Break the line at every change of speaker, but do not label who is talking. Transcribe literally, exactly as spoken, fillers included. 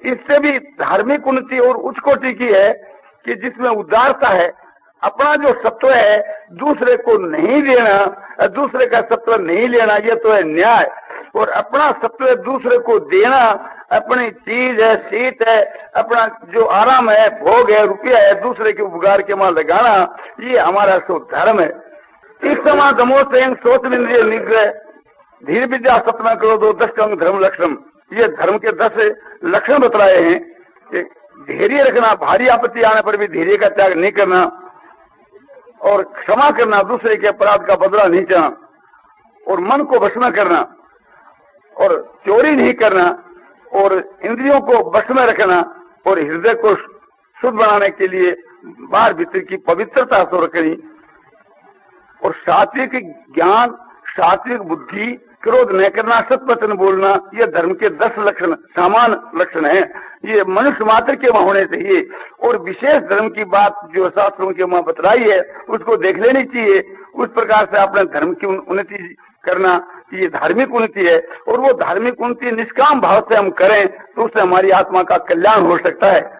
इससे भी धार्मिक उन्नति और उच्च कोटि की है कि जिसमें उदारता है, अपना जो सत्व है दूसरे को नहीं देना, दूसरे का सत्व नहीं लेना, ये तो है न्याय। और अपना सत्व दूसरे को देना, अपनी चीज है, सीट है, अपना जो आराम है, भोग है, रुपया है, दूसरे के उपकार के वहां लगाना, ये हमारा सो धर्म है। इस समय दमो संयम सोच इंद्रिय निग्रह धीर विद्या सपना करो दो दस अंग धर्म लक्षण, ये धर्म के दस लक्षण बतलाए हैं कि धैर्य रखना, भारी आपत्ति आने पर भी धैर्य का त्याग नहीं करना, और क्षमा करना, दूसरे के अपराध का बदला नहीं चाहना, और मन को वश में करना, और चोरी नहीं करना, और इंद्रियों को वश में रखना, और हृदय को शुद्ध बनाने के लिए बाहर भीतर की पवित्रता से रखनी, और सात्विक ज्ञान, सात्विक बुद्धि, क्रोध न करना, सत्वचन बोलना, ये धर्म के दस लक्षण समान लक्षण हैं। ये मनुष्य मात्र के वहां होने चाहिए। और विशेष धर्म की बात जो शास्त्रों के वहां बतलाई है उसको देख लेनी चाहिए। उस प्रकार से अपने धर्म की उन्नति करना, ये धार्मिक उन्नति है। और वो धार्मिक उन्नति निष्काम भाव से हम करें तो उससे हमारी आत्मा का कल्याण हो सकता है।